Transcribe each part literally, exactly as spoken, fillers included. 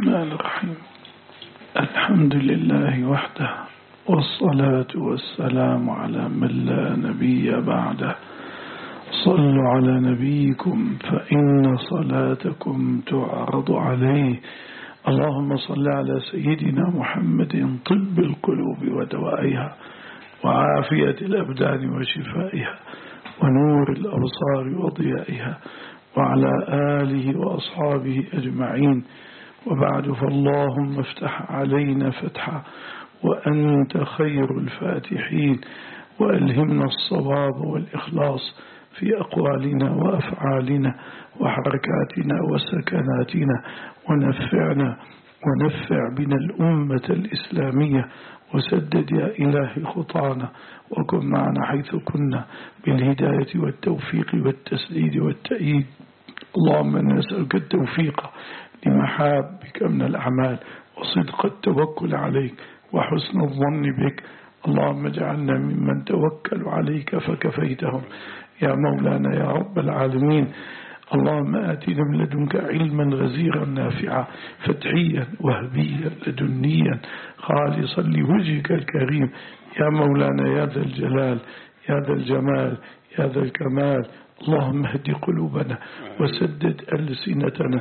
الرحمن الرحيم. الحمد لله وحده، والصلاة والسلام على من لا نبي بعده. صلوا على نبيكم فإن صلاتكم تعرض عليه. اللهم صل على سيدنا محمد طب القلوب ودوائها، وعافية الأبدان وشفائها، ونور الأبصار وضيائها، وعلى آله وأصحابه أجمعين. وبعد، فاللهم افتح علينا فتحا وأنت خير الفاتحين، وألهمنا الصواب والإخلاص في أقوالنا وأفعالنا وحركاتنا وسكناتنا، ونفعنا ونفع بنا الأمة الإسلامية، وسدد يا إلهي خطانا، وكن معنا حيث كنا بالهداية والتوفيق والتسديد والتأييد. اللهم نسألك التوفيق لمحابك من الأعمال، وصدق التوكل عليك، وحسن الظن بك. اللهم اجعلنا ممن توكلوا عليك فكفيتهم يا مولانا يا رب العالمين. اللهم آتنا من لدنك علما غزيرا نافعا فتحيا وهبيا لدنيا خالصا لوجهك الكريم يا مولانا يا ذا الجلال يا ذا الجمال يا ذا الكمال. اللهم اهد قلوبنا وسدد ألسنتنا.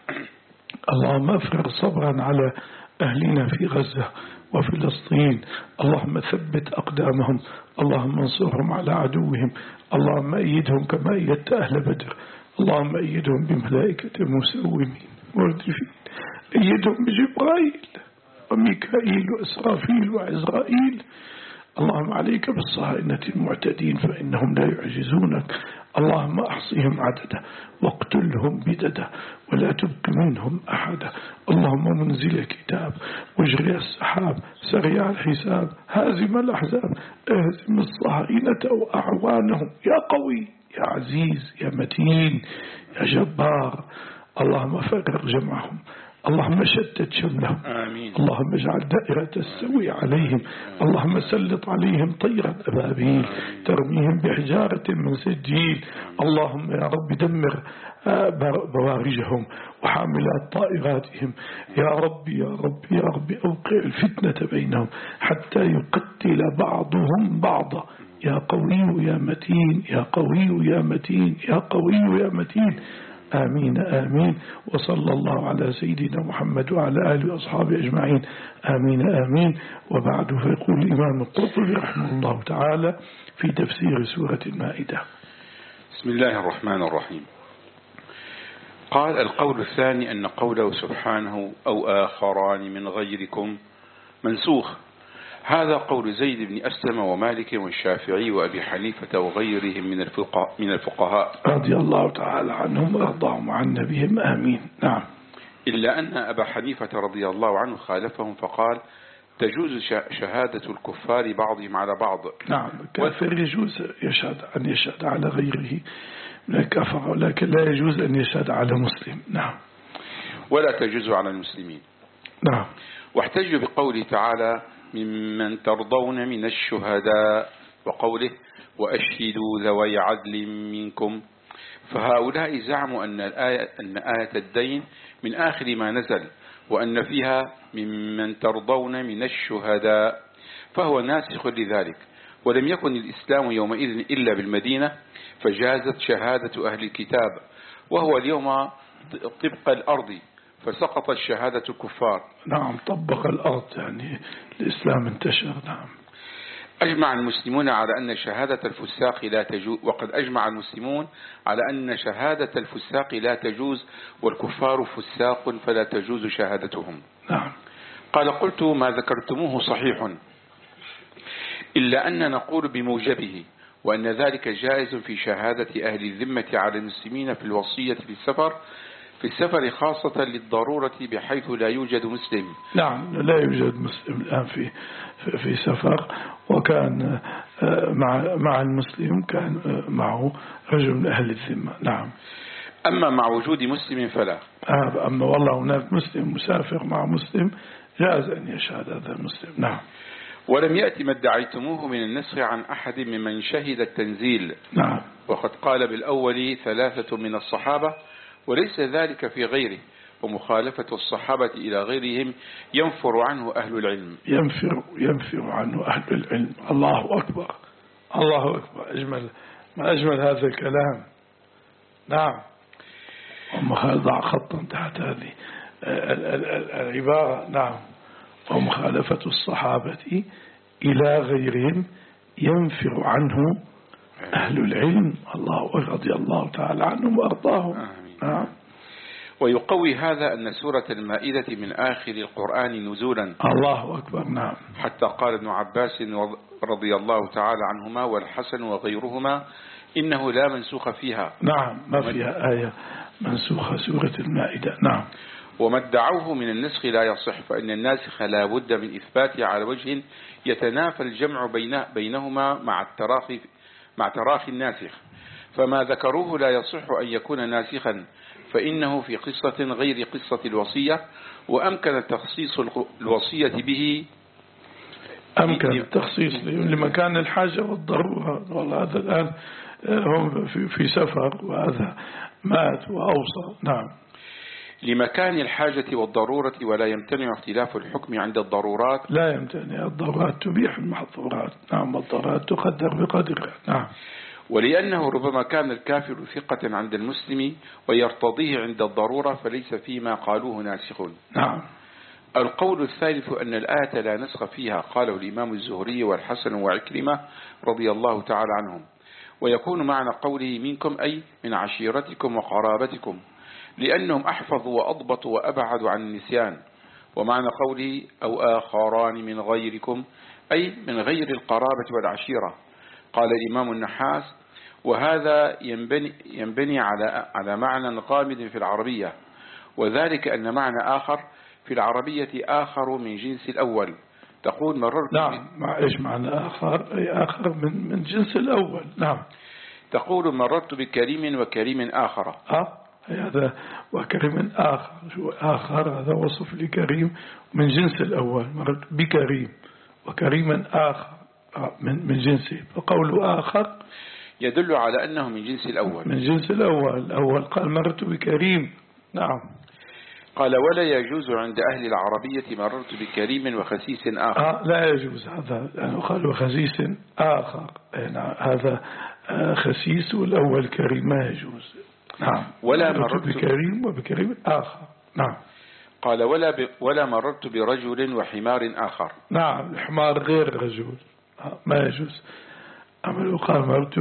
اللهم افرغ صبرا على أهلنا في غزة وفلسطين. اللهم ثبت أقدامهم، اللهم انصرهم على عدوهم، اللهم أيدهم كما أيدت أهل بدر. اللهم أيدهم بملائكة مسومين مردفين، أيدهم بجبرائيل وميكائيل وإسرافيل وعزرائيل. اللهم عليك بالصهاينة المعتدين فإنهم لا يعجزونك. اللهم أحصهم عددا واقتلهم بددا ولا تبق منهم أحدا. اللهم منزل الكتاب واجري السحاب سريع الحساب هازم الأحزاب اهزم الصهاينة وأعوانهم يا قوي يا عزيز يا متين يا جبار. اللهم فرق جمعهم، اللهم شتت شملهم، آمين. اللهم اجعل دائرة السوي عليهم، اللهم سلط عليهم طيرا أبابيل ترميهم بحجارة من سجيل. اللهم يا رب دمر بوارجهم وحاملات طائراتهم يا رب يا رب يا رب أوقع الفتنة بينهم حتى يقتل بعضهم بعضا يا قوي يا متين يا قوي يا متين يا قوي يا متين. آمين آمين. وصلى الله على سيدنا محمد وعلى آله وأصحابه أجمعين. آمين آمين. وبعد، فيقول الإمام القرطبي رحمه الله تعالى في تفسير سورة المائدة: بسم الله الرحمن الرحيم. قال: القول الثاني أن قوله سبحانه أو آخران من غيركم منسوخ. هذا قول زيد بن أسلم ومالك والشافعي وأبي حنيفة وغيرهم من من الفقهاء رضي الله تعالى عنهم وأرضاهم عن نبيهم. آمين. نعم. إلا أن أبا حنيفة رضي الله عنه خالفهم فقال: تجوز شهادة الكفار بعضهم على بعض. نعم، كافر يجوز يشهد أن يشهد على غيره من الكفر، ولكن لا يجوز أن يشهد على مسلم. نعم. ولا تجوز على المسلمين. نعم. واحتج بقوله تعالى: ممن ترضون من الشهداء، وقوله: وأشهدوا ذوي عدل منكم. فهؤلاء زعموا أن الآية أن آية الدين من آخر ما نزل، وأن فيها ممن ترضون من الشهداء، فهو ناسخ لذلك. ولم يكن الإسلام يومئذ إلا بالمدينة، فجازت شهادة أهل الكتاب، وهو اليوم طبق الأرض، فسقطت شهادة الكفار. نعم، طبق الأرض، يعني الإسلام انتشر. نعم. أجمع المسلمون على أن شهادة الفساق لا تجوز، وقد أجمع المسلمون على أن شهادة الفساق لا تجوز، والكفار فساق فلا تجوز شهادتهم. نعم. قال: قلت: ما ذكرتموه صحيح، إلا أن نقول بموجبه، وأن ذلك جائز في شهادة أهل الذمة على المسلمين في الوصية في السفر في السفر خاصة للضرورة، بحيث لا يوجد مسلم. نعم، لا يوجد مسلم الآن في في سفر، وكان مع مع المسلم كان معه رجل من أهل الذمة. نعم. أما مع وجود مسلم فلا. أما والله هناك مسلم مسافر مع مسلم جاز أن يشهد هذا المسلم. نعم. ولم يأتي ما ادعيتموه من النسخ عن أحد ممن شهد التنزيل. نعم. وقد قال بالأول ثلاثة من الصحابة، وليس ذلك في غيره، ومخالفة الصحابة إلى غيرهم ينفر عنه أهل العلم. ينفر ينفر عنه أهل العلم. الله أكبر، الله أكبر، أجمل ما أجمل هذا الكلام. نعم. ومخالفة خطا تحت هذه العبارة. نعم. ومخالفة الصحابة إلى غيرهم ينفر عنه أهل العلم. الله رضي الله تعالى عنهم وأرضاهم. نعم. ويقوي هذا أن سورة المائدة من آخر القرآن نزولا. الله أكبر. نعم. حتى قال ابن عباس رضي الله تعالى عنهما والحسن وغيرهما إنه لا منسوخ فيها. نعم، ما فيها آية منسوخة سورة المائدة. نعم. وما ادعوه من النسخ لا يصح، فإن الناسخ لا بد من إثباته على وجه يتنافى الجمع بينهما مع التراخي مع تراخي الناسخ، فما ذكروه لا يصح أن يكون ناسخا، فإنه في قصة غير قصة الوصية، وأمكن تخصيص الوصية به أمكن التخصيص لمكان الحاجة والضرورة. والله هذا الآن هم في سفر وهذا مات وأوصى. نعم. لمكان الحاجة والضرورة، ولا يمتنع اختلاف الحكم عند الضرورات. لا يمتنع، الضرورات تبيح المحظورات. نعم. الضرورات تقدر بقدرها. نعم. ولأنه ربما كان الكافر ثقة عند المسلم ويرتضيه عند الضرورة، فليس فيما قالوه ناسخ. نعم. القول الثالث أن الآية لا نسخ فيها، قاله الإمام الزهري والحسن وعكرمة رضي الله تعالى عنهم، ويكون معنى قوله منكم أي من عشيرتكم وقرابتكم، لأنهم أحفظوا وأضبطوا وأبعدوا عن النسيان. ومعنى قوله أو آخران من غيركم أي من غير القرابة والعشيرة. قال الإمام النحاس وهذا ينبني, ينبني على على معنى غامض في العربية، وذلك أن معنى آخر في العربية آخر من جنس الأول. تقول مررت. نعم. مع إيش معنى آخر؟ أي آخر من من جنس الأول. نعم. تقول مررت بكريم وكريم آخر. أه هذا وكريم آخر. شو آخر؟ هذا وصف لكريم من جنس الأول. مررت بكريم وكريم آخر من من جنسه، فقول آخر يدل على أنه من جنس الأول. من جنس الأول. الأول قال مررت بكريم. نعم. قال ولا يجوز عند أهل العربية مررت بكريم وخسيس آخر. آه لا يجوز هذا، يعني قال وخسيس آخر. يعني هذا خسيس والأول كريم ما يجوز. نعم. ولا مررت, مررت بكريم وبكريم آخر. نعم. قال ولا ب... ولا مررت برجل وحمار آخر. نعم. الحمار غير رجل ما يجوز. أما قال مررت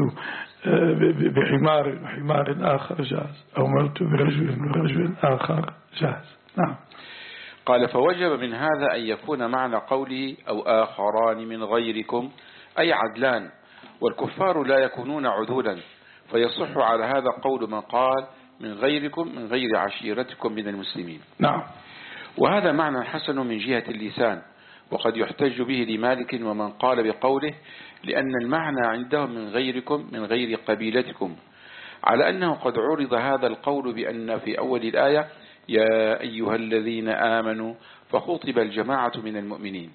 بحمار وحمار آخر جاز، أو مررت برجل ورجل آخر جاز. نعم. قال فوجب من هذا أن يكون معنى قوله أو آخران من غيركم أي عدلان، والكفار لا يكونون عدولا، فيصح على هذا قول من قال من غيركم من غير عشيرتكم من المسلمين. نعم. وهذا معنى حسن من جهة اللسان، وقد يحتج به لمالك ومن قال بقوله لأن المعنى عندهم من غيركم من غير قبيلتكم، على أنه قد عرض هذا القول بأن في أول الآية يا أيها الذين آمنوا، فخطب الجماعة من المؤمنين.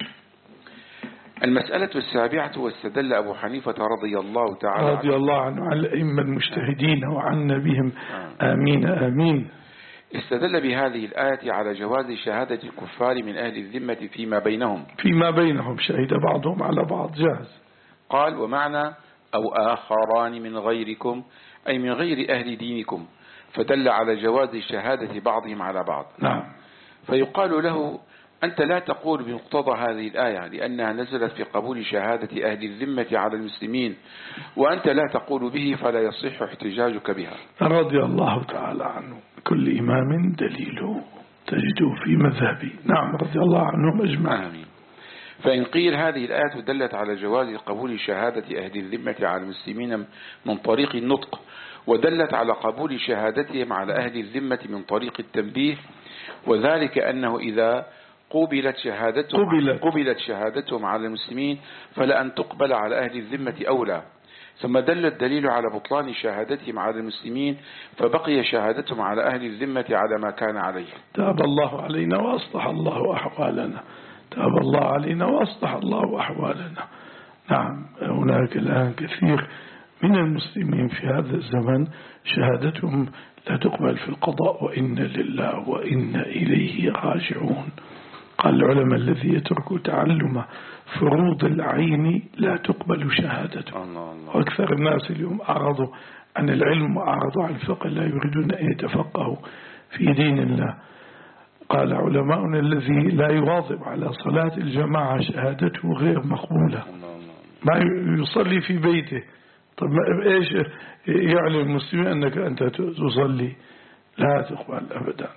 المسألة السابعة، واستدل أبو حنيفة رضي الله تعالى رضي الله عنه على الأئمة المجتهدين وعنا بهم آمين آمين. استدل بهذه الآية على جواز شهادة الكفار من أهل الذمة فيما بينهم. فيما بينهم شهد بعضهم على بعض جاز. قال ومعنى أو آخران من غيركم أي من غير أهل دينكم، فدل على جواز شهادة بعضهم على بعض. نعم. فيقال له أنت لا تقول بمقتضى هذه الآية لأنها نزلت في قبول شهادة أهل الذمة على المسلمين، وأنت لا تقول به فلا يصح احتجاجك بها. رضي الله تعالى عنه. كل إمام دليله تجده في مذهبي. نعم. رضي الله عنهم أجمعين. فإن قيل هذه الآية دلت على جواز قبول شهادة أهل الذمة على المسلمين من طريق النطق، ودلت على قبول شهادتهم على أهل الذمة من طريق التنبيه، وذلك أنه إذا قبلت شهادتهم, قبلت. قبلت شهادتهم على المسلمين فلأن تقبل على أهل الذمة أولى. ثم دل الدليل على بطلان شهادتهم على المسلمين، فبقي شهادتهم على أهل الذمة على ما كان عليه. تاب الله علينا وأصلح الله أحوالنا. تاب الله علينا وأصلح الله أحوالنا. نعم. هناك الآن كثير من المسلمين في هذا الزمن شهادتهم لا تقبل في القضاء، وإن لله وإنا إليه راجعون. قال العلماء الذي يترك تعلم فروض العين لا تقبل شهادته. وأكثر الناس اليوم أعرضوا عن العلم وأعرضوا عن الفقه، لا يريدون أن يتفقهوا في دين الله. قال علماؤنا الذي لا يواظب على صلاة الجماعة شهادته غير مقبولة، ما يصلي في بيته. طب إيش يعلم المسلمين أنك أنت تصلي؟ لا تقبل أبدا.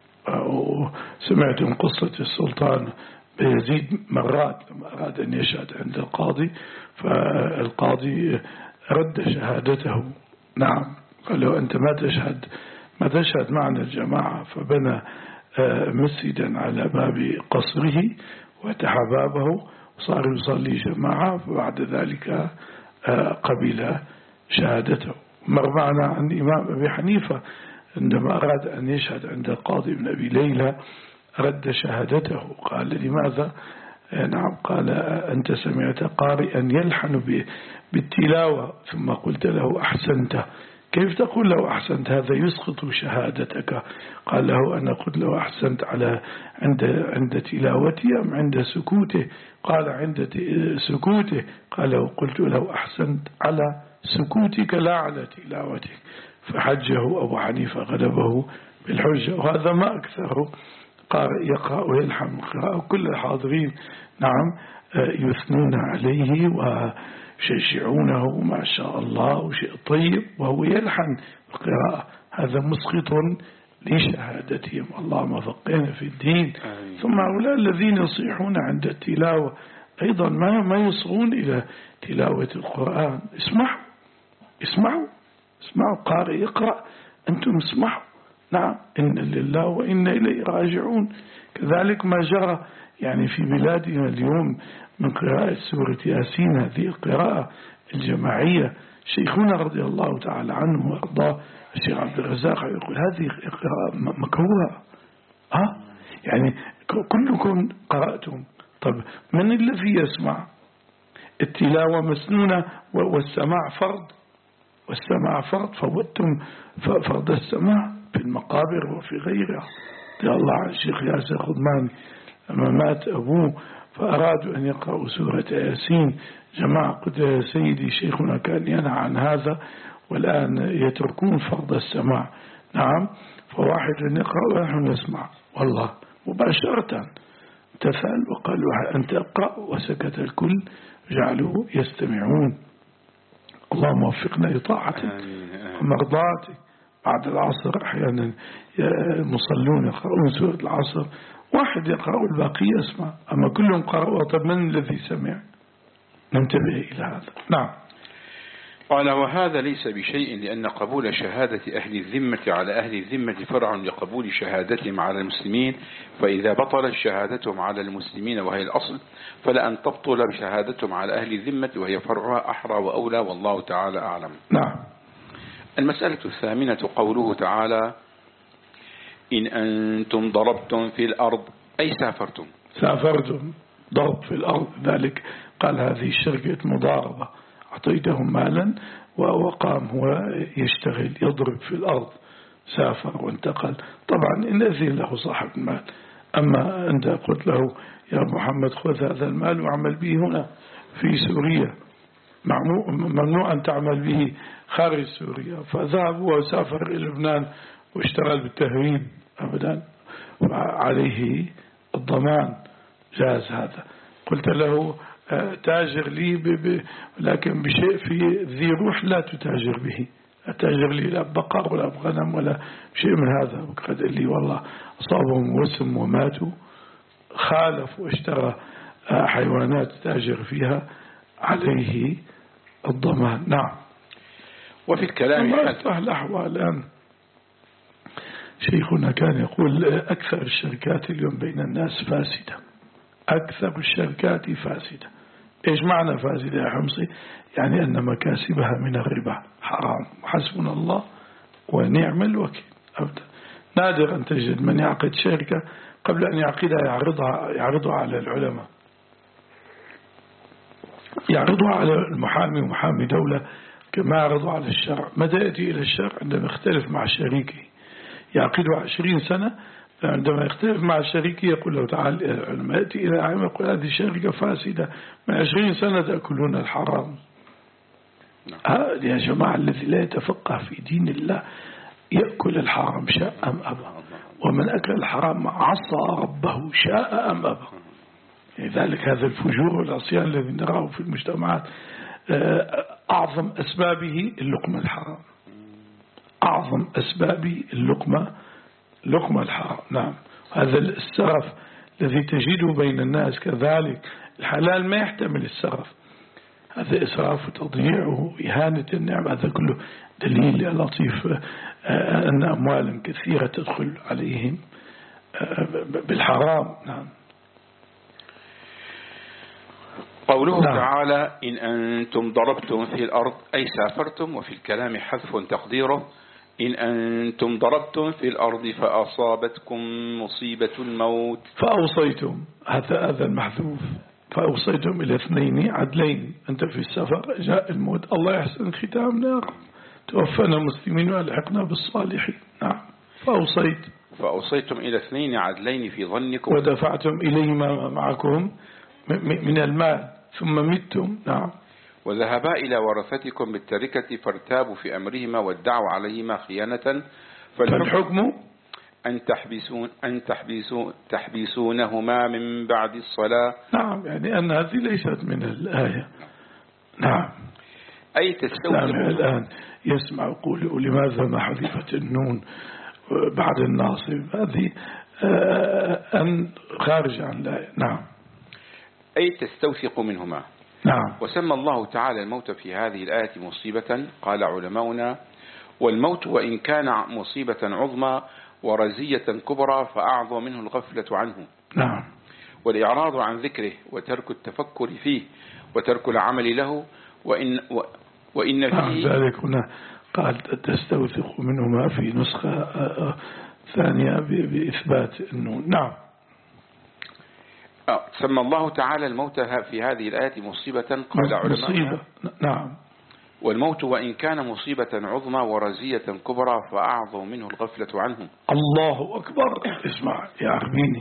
سمعتم قصة السلطان بيزيد مرات لما أراد أن يشهد عند القاضي، فالقاضي رد شهادته. نعم، قال له أنت ما تشهد ما تشهد معنا الجماعة، فبنى مسجدا على باب قصره وفتح بابه وصار يصلي جماعة، فبعد ذلك قبل شهادته. مر معنا عن الإمام أبي حنيفة عندما أراد أن يشهد عند القاضي بن أبي ليلى رد شهادته. قال لماذا؟ نعم، قال أنت سمعت قارئا يلحن بالتلاوة ثم قلت له أحسنت، كيف تقول له أحسنت؟ هذا يسقط شهادتك. قال له أنا قلت له أحسنت على عند عند تلاوتي أم عند سكوته؟ قال عند سكوته. قال له قلت له أحسنت على سكوتك لا على تلاوتك. فحجه أبو حنيفة غلبه بالحجة. وهذا ما أكثره قارئ يقرأ ويلحن القراءة، وكل الحاضرين نعم يثنون عليه ويشجعونه ما شاء الله وشيء طيب، وهو يلحن القراءة. هذا مسقط لشهادتهم. اللهم فقهنا في الدين. ثم هؤلاء الذين يصيحون عند التلاوة أيضا ما ما يصغون إلى تلاوة القرآن. اسمعوا اسمعوا اسمعوا قارئ يقرأ، أنتم اسمعوا. نعم، إن لله وإنا إليه راجعون. كذلك ما جرى يعني في بلادنا اليوم من قراءة سورة ياسين، هذه القراءة الجماعية. شيخنا رضي الله تعالى عنه وأرضاه الشيخ عبد الرزاق يقول هذه قراءة مكروهة. ها يعني كلكم قرأتم، طب من الذي يسمع؟ التلاوة مسنونة والسماع فرض، والسماع فرض، فوتم فرض السماع في المقابر وفي غيرها. يا الله عن الشيخ ياسر خضماني لما مات أبوه فأرادوا أن يقرأوا سورة ياسين، جماعة قلت يا سيدي شيخنا كان ينهى عن هذا والآن يتركون فرض السماع. نعم، فواحد يقرأ ونحن نسمع، والله مباشرة تفعل وقالوا أنت أقرأ، وسكت الكل جعلوا يستمعون. اللهم وفقنا لطاعتك ومرضاتك. بعد العصر أحيانا المصلون يقرؤون سورة العصر، واحد يقرأ الباقي يسمع، أما كلهم قرأوا. طب من الذي سمع؟ ننتبه إلى هذا. نعم. قال وهذا ليس بشيء، لأن قبول شهادة أهل الذمة على أهل الذمة فرع لقبول شهادتهم على المسلمين، فإذا بطلت شهادتهم على المسلمين وهي الأصل فلا أن تبطل بشهادتهم على أهل الذمة وهي فرعها أحرى وأولى، والله تعالى أعلم. نعم. المسألة الثامنة قوله تعالى إن أنتم ضربتم في الأرض أي سافرتم. سافرتم ضرب في الأرض، ذلك قال هذه شركة مضاربة، أعطيتهم مالا وقام هو يشتغل يضرب في الأرض، سافر وانتقل. طبعا إن أذن له صاحب المال. أما أنت قلت له يا محمد خذ هذا المال وعمل به هنا في سوريا، ممنوع أن تعمل به خارج سوريا، فذهب وسافر إلى لبنان واشتغل بالتهريب أبدا، عليه الضمان، جاز هذا. قلت له تاجر لي ب... لكن بشيء في ذي روح لا تتاجر به، تاجر لي لا بقر ولا بغنم ولا شيء من هذا. قد لي والله أصابهم وسم وماتوا، خالف واشترى حيوانات تاجر فيها، عليه الضمان. نعم. وفي الكلام الله الأحوال الآن شيخنا كان يقول أكثر الشركات اليوم بين الناس فاسدة، أكثر الشركات فاسدة. إيش معنى فاسدة يا حمصي؟ يعني أن مكاسبها من الربا حرام، حسبنا الله ونعم الوكيل. أبدا نادر أن تجد من يعقد شركة قبل أن يعقدها يعرضها يعرضها على العلماء، يعرضها على المحامي ومحامي دولة كما يعرض على الشرع. متى يأتي إلى الشرع؟ عندما يختلف مع شريكه، يعقده عشرين سنة، فعندما يختلف مع شريكه يقول له تعال. العلماء يأتي إلى عام يقول هذه شركة فاسدة، من عشرين سنة تأكلون الحرام. هذا يا جماعة الذي لا يتفقه في دين الله يأكل الحرام شاء أم أبى، ومن أكل الحرام عصى ربه شاء أم أبى. لذلك هذا الفجور والعصيان الذي نراه في المجتمعات أعظم أسبابه اللقمة الحرام، أعظم أسباب اللقمة لقمة الحرام. نعم. هذا السرف الذي تجده بين الناس كذلك، الحلال ما يحتمل السرف، هذا إسراف وتضييع وإهانة النعم. هذا كله دليل يا لطيف أن أموالا كثيرة تدخل عليهم بالحرام. نعم. قوله نعم. تعالى إن أنتم ضربتم في الأرض أي سافرتم، وفي الكلام حذف تقديره إن أنتم ضربتم في الأرض فأصابتكم مصيبة الموت فأوصيتم، هذا هذا المحذوف، فأوصيتم إلى اثنين عدلين، أنت في السفر جاء الموت، الله يحسن ختامنا، توفنا مسلمين والحقنا بالصالحين. نعم. فأوصيت فأوصيتم إلى اثنين عدلين في ظنكم ودفعتم إليهما معكم من المال ثم متم. نعم. وذهبا إلى ورثتكم بالتركة فارتابوا في أمرهما وادعوا عليهما خيانة، فالحكم أن تحبسون أن تحبسون تحبسونهما من بعد الصلاة. نعم. يعني أن هذه ليست من الآية. نعم. أي تستوجب الآن يسمع يقول لماذا ما حذفت النون بعد الناصب؟ هذه أن خارج عن الآية. نعم. أي تستوثق منهما. نعم. وسمى الله تعالى الموت في هذه الآية مصيبة. قال علماؤنا والموت وإن كان مصيبة عظمى ورزية كبرى فأعظم منه الغفلة عنه. نعم. والإعراض عن ذكره وترك التفكر فيه وترك العمل له وإن, و وإن فيه. نعم. ذلك هنا قال تستوثق منهما في نسخة ثانية بإثبات النون. نعم. سمى الله تعالى الموت في هذه الآية مصيبة. قال علماؤنا نعم. والموت وإن كان مصيبة عظمى ورزية كبرى فأعظم منه الغفلة عنه. الله أكبر. اسمع يا عربيني.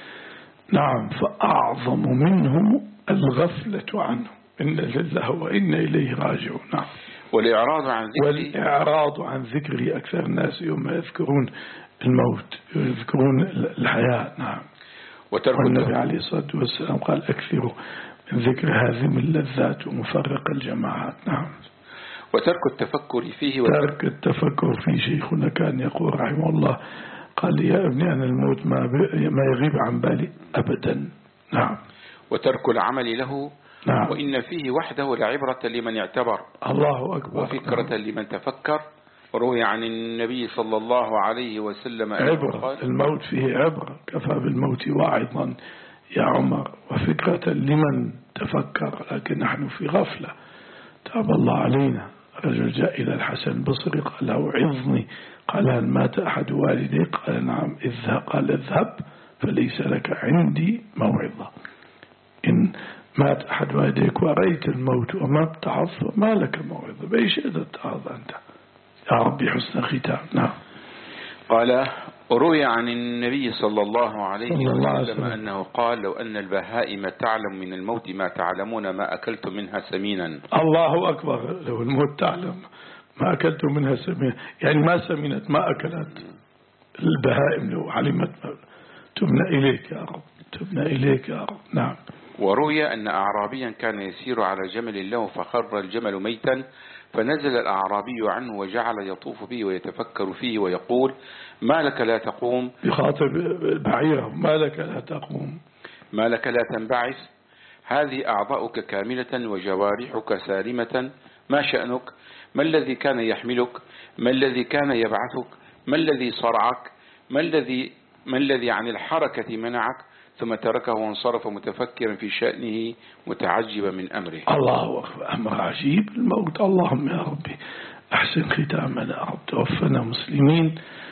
نعم. فأعظم منه الغفلة عنه. إن لله وإن إليه راجعون. نعم. والإعراض عن ذكره والإعراض عن ذكره أكثر الناس يوم يذكرون الموت يذكرون الحياة. نعم. والنبي عليه الصلاة والسلام قال أكثروا من ذكر هذه اللذات ومفرق الجماعات. نعم. وترك التفكر فيه ترك التفكر فيه. شيخنا كان يقول رحمه الله قال لي يا ابني أنا الموت ما, ما يغيب عن بالي أبدا. نعم. وترك العمل له. نعم. وإن فيه وحده لعبرة لمن اعتبر. الله أكبر. وفكرة نعم. لمن تفكر. روي عن النبي صلى الله عليه وسلم عبرة. الموت فيه عبرة. كفى بالموت واعظا يا عمر وفكرة لمن تفكر. لكن نحن في غفلة. تاب الله علينا. رجل جاء إلى الحسن البصري قال له عظني. قال هل مات أحد والديك؟ قال نعم. اذهب. قال اذهب فليس لك عندي موعظة. إن مات أحد والديك ورأيت الموت وما اتعظ ما لك موعظة. بأي شيء تتعظ أنت يا ربي حسن ختام. نعم. قال روي عن النبي صلى الله عليه وسلم أنه قال لو أن البهائم تعلم من الموت ما تعلمون ما أكلت منها سمينا. الله أكبر. لو الموت تعلم ما أكلت منها سمينا، يعني ما سمنت ما أكلت البهائم لو علمت. تبنى إليك يا رب. تبنى إليك يا رب. نعم. وروي أن أعرابيا كان يسير على جمل له فخر الجمل ميتا فنزل الأعرابي عنه وجعل يطوف به ويتفكر فيه ويقول ما لك لا تقوم. يخاطب بعيره ما لك لا تقوم. ما لك لا تنبعث. هذه أعضاؤك كاملة وجوارحك سالمة. ما شأنك؟ ما الذي كان يحملك؟ ما الذي كان يبعثك؟ ما الذي صرعك؟ ما الذي ما الذي عن الحركة منعك؟ ثم تركه وانصرف متفكرا في شأنه متعجبا من أمره. الله أكبر. أمر عجيب الموت. اللهم يا ربي أحسن ختامنا يا رب. توفنا مسلمين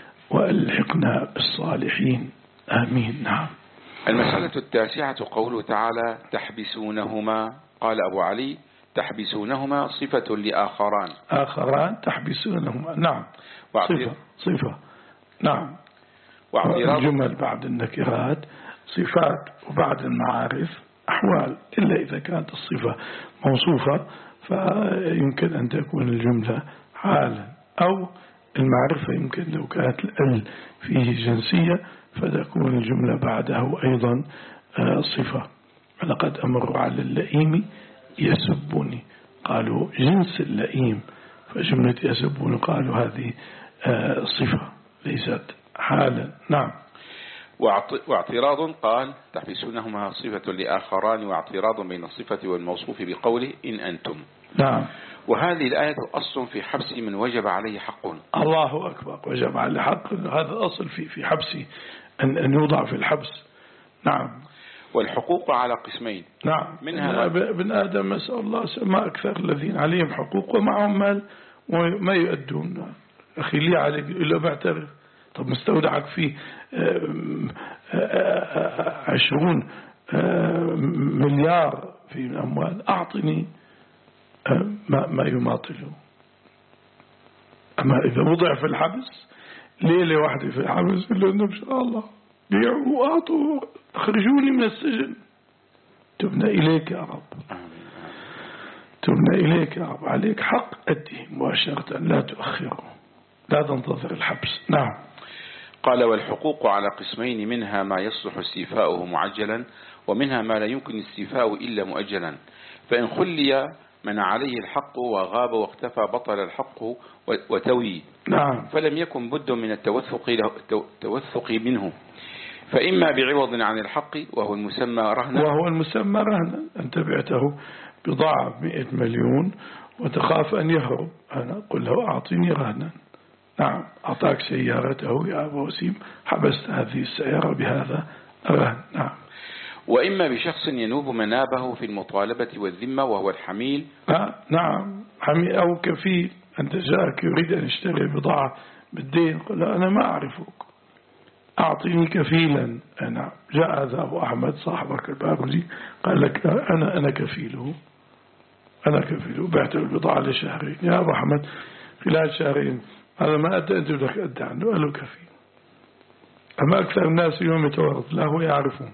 وألحقنا بالصالحين آمين. نعم. المسألة التاسعة قوله تعالى تحبسونهما. قال أبو علي تحبسونهما صفة لآخران آخران تحبسونهما نعم صفة صفة نعم. الجمل بعد النكرات صفات وبعد المعارف أحوال، إلا إذا كانت الصفة موصوفة فيمكن أن تكون الجملة حالا، أو المعرفة يمكن لو كانت ال فيه جنسية فتكون الجملة بعده أيضا صفة. لقد أمر على اللئيم يسبني، قالوا جنس اللئيم، فجملة يسبني قالوا هذه صفة ليست حالا. نعم. واعتراض قال تحبسونهما صفة لآخران، واعتراض بين الصفة والموصوف بقوله إن أنتم. نعم. وهذه الآية أصل في حبس من وجب عليه حق. الله أكبر، وجب عليه حق، هذا أصل في في حبسه أن أن يوضع في الحبس. نعم. والحقوق على قسمين. نعم. منها ابن آدم نسأل الله ما أكثر الذين عليهم حقوق ومعهم مال وما يؤدون. أخي لي عليك إلا بعترف، طب مستودعك فيه عشرون مليار في الأموال، أعطني ما, ما يماطله. أما إذا وضع في الحبس ليلة واحدة في الحبس يقول له إن شاء الله بيعوا وأعطوا أخرجوني من السجن. تبنى إليك يا رب، تبنى إليك يا رب، عليك حق أديه مباشرة لا تؤخره، لا تنتظر الحبس. نعم. قال والحقوق على قسمين، منها ما يصلح استيفاؤه معجلا، ومنها ما لا يمكن استيفاؤه إلا مؤجلا، فإن خلي من عليه الحق وغاب واختفى بطل الحق وتوي. نعم. فلم يكن بد من التوثق له التوثق منه، فإما بعوض عن الحق وهو المسمى رهنا، وهو المسمى رهنا. أنت بعته بضاعة مئة مليون وتخاف أن يهرب، أنا قل له أعطيني رهنا. نعم. أعطاك سيارته يا أبو وسيم، حبست هذه السيارة بهذا الرهن. نعم. وإما بشخص ينوب منابه في المطالبة والذمة وهو الحميل. آه نعم، حميل أو كفيل. أنت جاءك يريد أن يشتري بضاعة بالدين، قل أنا ما أعرفك، أعطيني كفيلا. أنا جاء هذا أبو أحمد صاحبك البابلي قال لك أنا أنا كفيله، أنا كفيله، بعت البضاعة لشهرين يا أبو أحمد، خلال شهرين هذا ما أدى أنت بدك أدى عنه، قال له كفيل. أما أكثر الناس اليوم يتورط لا هو يعرفون،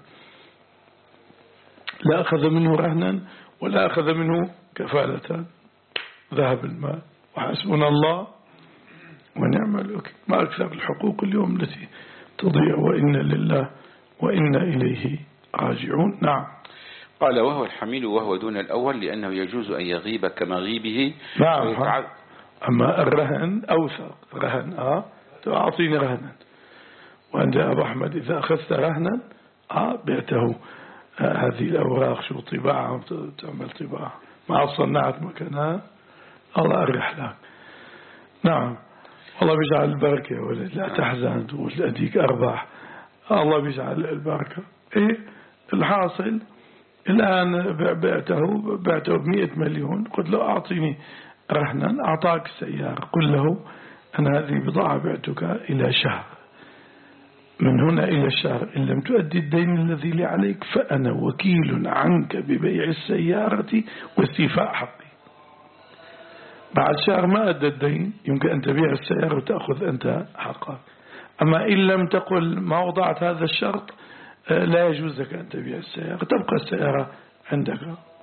لا أخذ منه رهنا ولا أخذ منه كفالة، ذهب المال وحسبنا الله ونعم الوكيل. ما أكثر الحقوق اليوم التي تضيع، وإن لله وإنا إليه راجعون. نعم. قال وهو الحميل وهو دون الأول، لأنه يجوز أن يغيب كمغيبه. نعم. أما الرهن أوثق، رهن آه أعطيني رهنا، وأنت أبو أحمد إذا أخذت رهنا آه بعته آه هذه الأوراق شو طباعة تعمل طباعة مع صناعة مكانها، الله أريح لك. نعم. الله بيجعل البركة يا ولد، لا تحزن تقول أديك أرباح، الله بيجعل البركة. إيه الحاصل الآن بعته بعته بمئة مليون، قلت له أعطيني رهنا، أعطاك السيارة، قل له أنا هذه بضاعة بعتك إلى شهر، من هنا إلى الشهر إن لم تؤدي الدين الذي لي عليك فأنا وكيل عنك ببيع السيارة واستيفاء حقي. بعد شهر ما أدى الدين يمكن أن تبيع السيارة وتأخذ أنت حقك. أما إن لم تقل ما وضعت هذا الشرط لا يجوز لك أن تبيع السيارة، تبقى السيارة عندك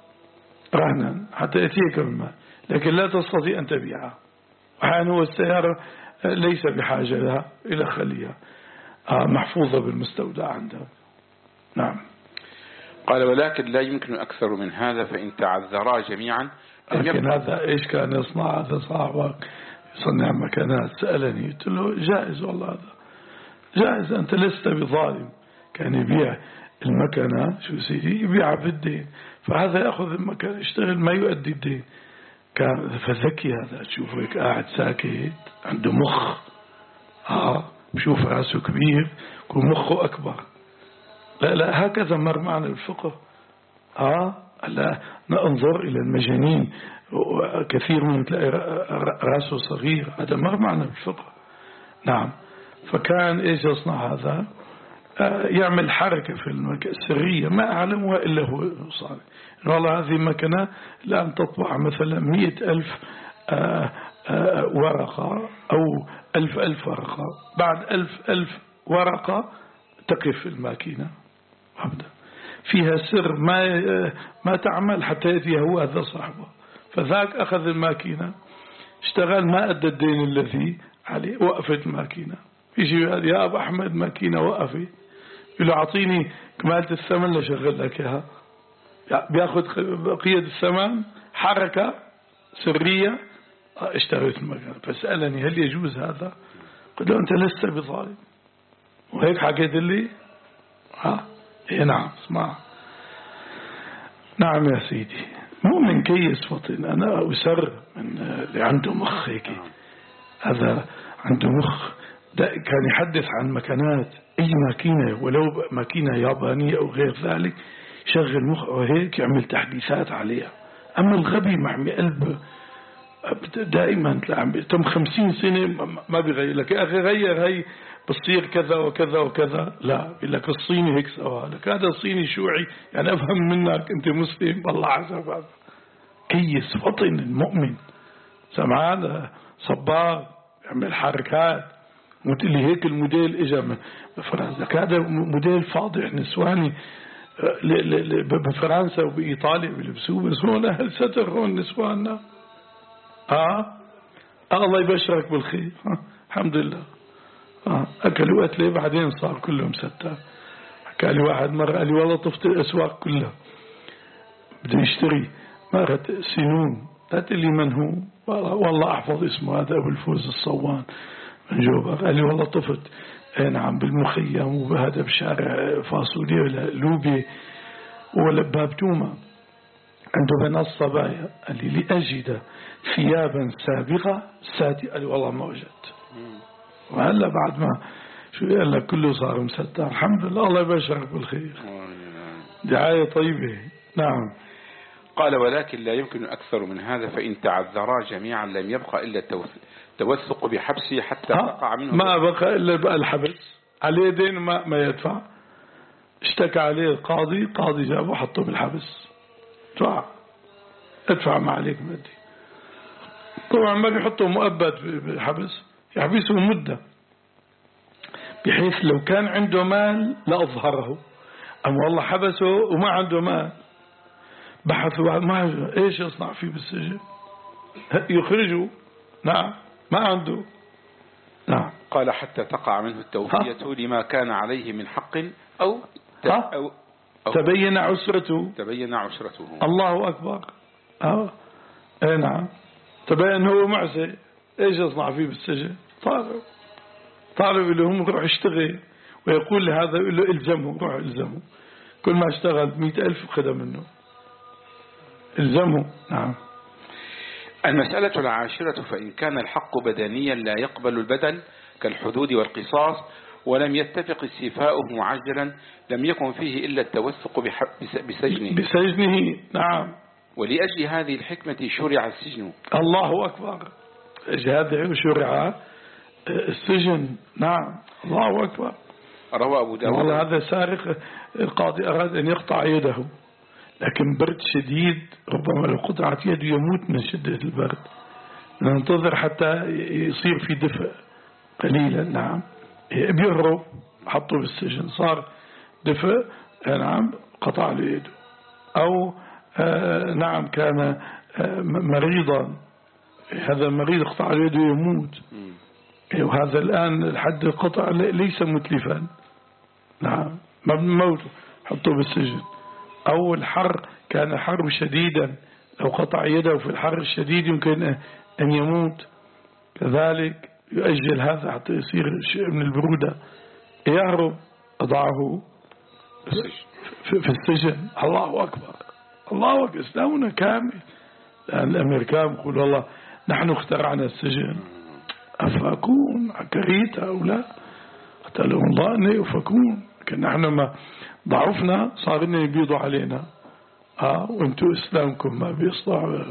رهنا حتى يأتيك المال، لكن لا تستطيع أن تبيعها. وحين هو السيارة ليس بحاجة لها إلى خليها محفوظة بالمستودع عندها. نعم. قال ولكن لا يمكن أكثر من هذا، فإن تعذرا جميعا. لكن هذا إيش كان يصنع هذا صاحبك؟ يصنع مكانات. سألني قلت له جائز، والله هذا جائز، أنت لست بظالم. كان يبيع المكنة شو سيدي يبيعها بالدين، فهذا يأخذ المكنة يشتغل ما يؤدي الدين. كان فذكي هذا، تشوفه قاعد ساكت عنده مخ، آه بشوف رأسه كبير يكون مخه أكبر. لا لا هكذا مر معنا الفقه. آه لا ننظر إلى المجانين كثير من تلاقي رأسه صغير، هذا مر معنا بالفقه. نعم. فكان إيش يصنع هذا؟ يعمل حركة في المكان سرية ما أعلمها إلا هو صار. والله هذه المكنة الآن تطبع مثلا مئة ألف آآ آآ ورقة أو ألف ألف ورقة، بعد ألف ألف ورقة تقف الماكينة أبدا فيها سر ما ما تعمل حتى يأتي هو هذا صاحبه. فذاك أخذ الماكينة اشتغل ما أدى الدين الذي عليه، وقفت الماكينة. يجي يا أبو أحمد ماكينة وقفت، يقول له أعطيني كمالة الثمن لشغل لك إياها. بياخذ بقية الثمن حركة سرية اشتغلت المكان. فسألني هل يجوز هذا؟ قلت له أنت لست بظالم، وهيك حكيت لي ها إيه نعم اسمع نعم يا سيدي. مؤمن كيس فطن. أنا أسر من اللي عنده مخ هيك، هذا عنده مخ كان يحدث عن مكانات أي ماكينة ولو ماكينة يابانية أو غير ذلك شغل مخ وهيك يعمل تحديثات عليها. أما الغبي مع قلب دائما تم خمسين سنة ما بيغير لك يا أخي غير هي بتصير كذا وكذا وكذا، لا بيقول لك الصيني هيك سوى لك، هذا الصيني شيوعي يعني أفهم منك أنت مسلم والله عزب. هذا كيس فطن المؤمن سمعان صبار يعمل حركات وتقول لي هيك الموديل اجى من فرنسا. هذا موديل فاضح نسواني بفرنسا وبإيطاليا بيلبسوه، بس هون أهل ستر هون نسواننا. آه الله يبشرك بالخير الحمد لله. آه أكلوا أكله بعدين صار كلهم ستار. حكى لي واحد مرة قال لي والله طفت الأسواق كلها بدي يشتري مرة سنون، قلت لي من هو؟ والله أحفظ اسمه هذا أبو الفوز الصوان من جوبر. قال لي والله طفت اي نعم بالمخيم وبهذا بشارع فاصوليا ولا لوبي ولا باب توما عنده بنات صبايا. قال لي لأجد ثيابا سابغة ساتي. قال لي والله ما وجدت. وهلا بعد ما شو قال لك كله صار مستر الحمد لله. الله يبشرك بالخير. دعاية طيبة. نعم. قال ولكن لا يمكن أكثر من هذا، فإن تعذرا جميعا لم يبقى إلا التوثق بحبسه حتى تقع منه. ما بقى إلا بقى الحبس عليه دين ما, ما يدفع. اشتكى عليه القاضي، قاضي جابه حطه بالحبس. ادفع ادفع ما عليك مادي. طبعا ما بيحطه مؤبد بالحبس، يحبسه مدة بحيث لو كان عنده مال لأظهره. أما والله حبسه وما عنده مال، بحثوا ما ايش يصنع فيه بالسجن، يخرجوا. نعم ما عنده. نعم. قال حتى تقع منه التوفية لما كان عليه من حق أو, أو, أو تبين عسرته. تبين عسرته. الله أكبر. اه اي نعم تبين هو معسى، ايش يصنع فيه بالسجن؟ طالب طالب لهم روح اشتغل، ويقول لهذا يقول له الزمه روح الزمه، كل ما اشتغل مئة ألف خذ منه الزمه. نعم. المسألة العاشرة فإن كان الحق بدنيا لا يقبل البدل كالحدود والقصاص ولم يتفق استيفاؤه معجلا لم يكن فيه إلا التوثق بسجنه بسجنه. نعم. ولأجل هذه الحكمة شرع السجن. الله أكبر. هذا شرع السجن. نعم. الله أكبر. روى أبو داود. والله هذا سارق القاضي أراد أن يقطع يده، لكن برد شديد ربما لو قطعت يده يموت من شدة البرد. ننتظر حتى يصير في دفء قليلا. نعم. بيهرب حطه بالسجن صار دفء. نعم قطع له يده. أو آه نعم كان آه مريضا، هذا مريض قطع له يده يموت، وهذا الآن الحد القطع ليس متلفا. نعم ما بموت حطه بالسجن. أو الحر كان حر شديدا، لو قطع يده في الحر الشديد يمكن أن يموت، كذلك يؤجل هذا حتى يصير شيء من البرودة، يهرب أضعه في السجن. الله أكبر. الله أكبر. إسلامنا كامل. لأن الأمريكان يقول والله نحن اخترعنا السجن. أفاكون عكريت هؤلاء قتلهم الله أن يفكون، لكن نحن ما ضعفنا صار إنه يبيضوا علينا. آه وانتوا إسلامكم ما بيصنع.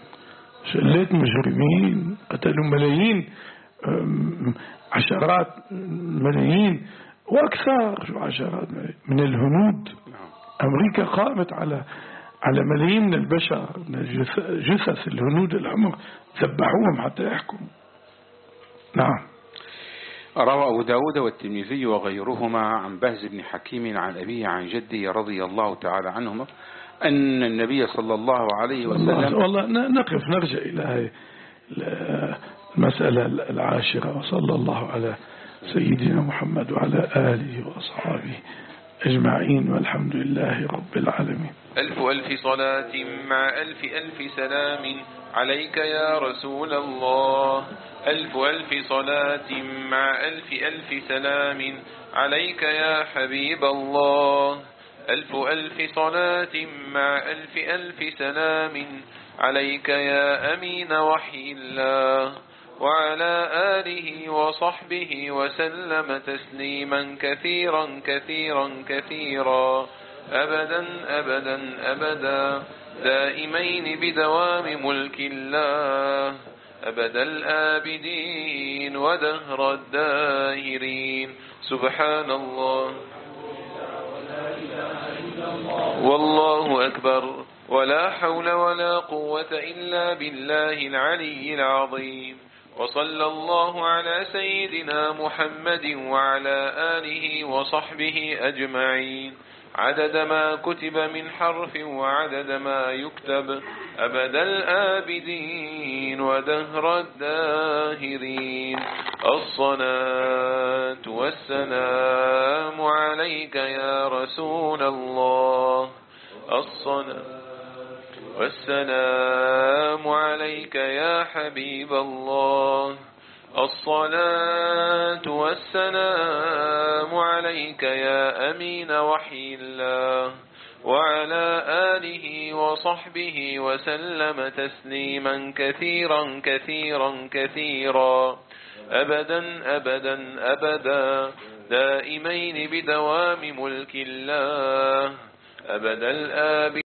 شلت مجرمين قتلوا ملايين، عشرات ملايين، وأكثر، شو عشرات من الهنود. أمريكا قامت على على ملايين من البشر، من جثث الهنود الحمر، ذبحوهم حتى يحكموا. نعم. روى أبو داود والترمذي وغيرهما عن بهز بن حكيم عن أبيه عن جده رضي الله تعالى عنهما أن النبي صلى الله عليه وسلم. والله نقف نرجع إلى المسألة العاشرة. وصلى الله على سيدنا محمد وعلى آله وأصحابه أجمعين، والحمد لله رب العالمين. ألف ألف صلاة مع ألف ألف سلام عليك يا رسول الله. ألف ألف صلاة مع ألف ألف سلام عليك يا حبيب الله. ألف ألف صلاة مع ألف ألف سلام عليك يا أمين وحي الله، وعلى آله وصحبه وسلم تسليما كثيرا كثيرا كثيرا أبدا أبدا أبدا دائمين بدوام ملك الله أبد الآبدين ودهر الداهرين. سبحان الله والله أكبر، ولا حول ولا قوة إلا بالله العلي العظيم. وصلى الله على سيدنا محمد وعلى آله وصحبه أجمعين، عدد ما كتب من حرف وعدد ما يكتب أبد الآبدين ودهر الداهرين. الصلاة والسلام عليك يا رسول الله. الصلاة والسلام عليك يا حبيب الله. الصلاة والسلام عليك يا أمين وحي الله، وعلى آله وصحبه وسلم تسليما كثيرا كثيرا كثيرا أبدا أبدا أبدا دائمين بدوام ملك الله أبد الآبدين.